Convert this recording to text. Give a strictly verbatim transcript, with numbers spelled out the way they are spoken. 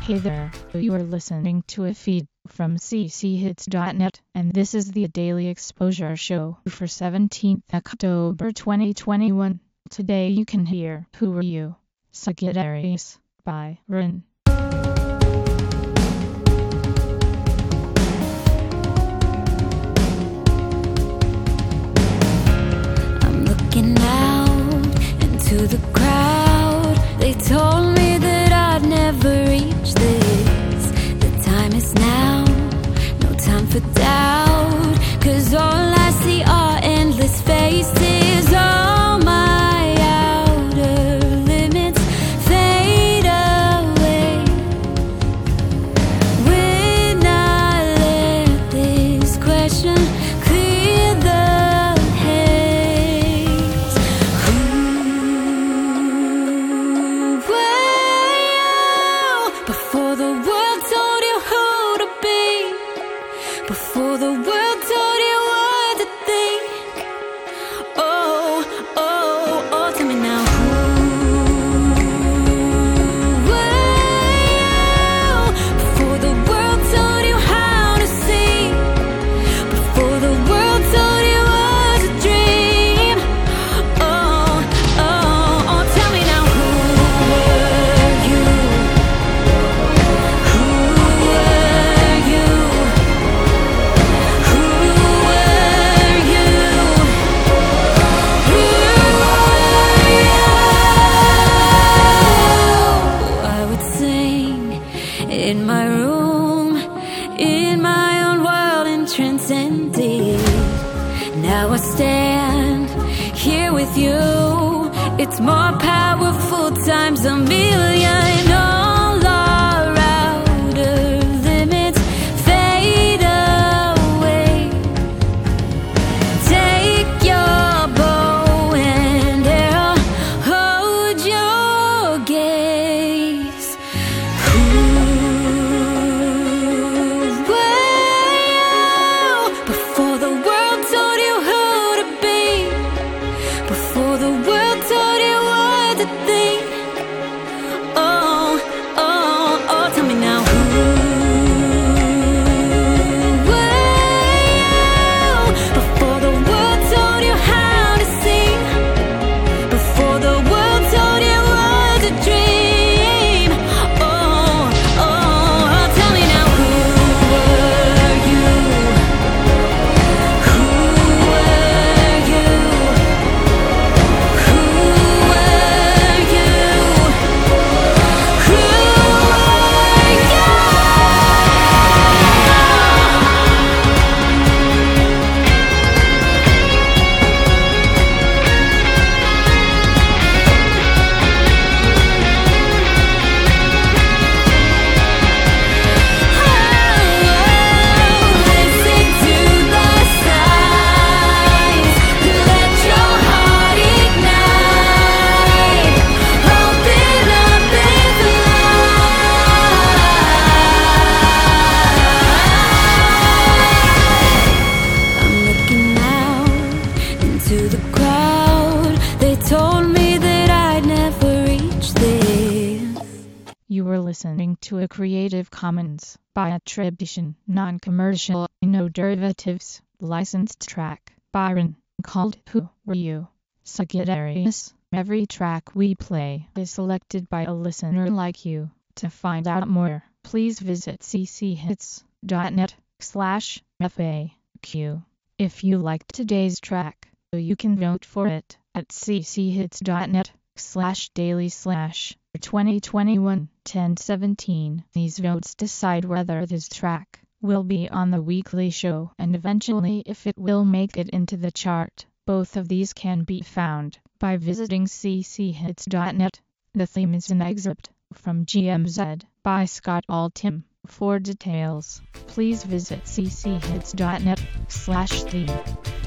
Hey there, you are listening to a feed from c c hits dot net, and this is the Daily Exposure Show for seventeenth October twenty twenty-one. Today you can hear Who Are You? Sagittarius by Rin. I'm looking out into the crowd. They told me that I'd never reach this. The time is now, no time for doubt. 'Cause all I see are endless faces. All my outer limits fade away when I let this question clear the haze. Who were you before the world told you who to be? Before the world told you what to think? Oh, oh, oh, tell me now. Who were you before the world told you how to see? Before the world told you what to dream? Oh, oh, oh, tell me now. Who were you? Who were you? Who were you? Who were you? I would sing in my room, in my own world and transcended. Now I stand here with you. It's more powerful times a million. All our outer limits fade away. Take your bow and arrow, hold your gaze. Who were you before the world told you who to be? Before the world told you what to think? Oh, oh, oh, tell me now. Who were you before the world told you how to see? Before the world told you what to dream? Oh, oh, tell me now. Who were you? Who were you? Who were you? Who were you? Listen to the signs, let your heart ignite. Open up and fly. I'm looking out into the crowd. They told me that I'd never reach this. You were listening to a Creative Commons by attribution, non-commercial, no derivatives, licensed track by Rin, called Who Were You? Sagittarius. Every track we play is selected by a listener like you. To find out more, please visit c c hits dot net slash F A Q. If you liked today's track, you can vote for it at c c hits dot net slash daily slash twenty twenty-one ten seventeen. These votes decide whether this track will be on the weekly show and eventually if it will make it into the chart. Both of these can be found by visiting c c hits dot net. The theme is an excerpt from G M Z by Scott Altham. For details, please visit c c hits dot net slash theme.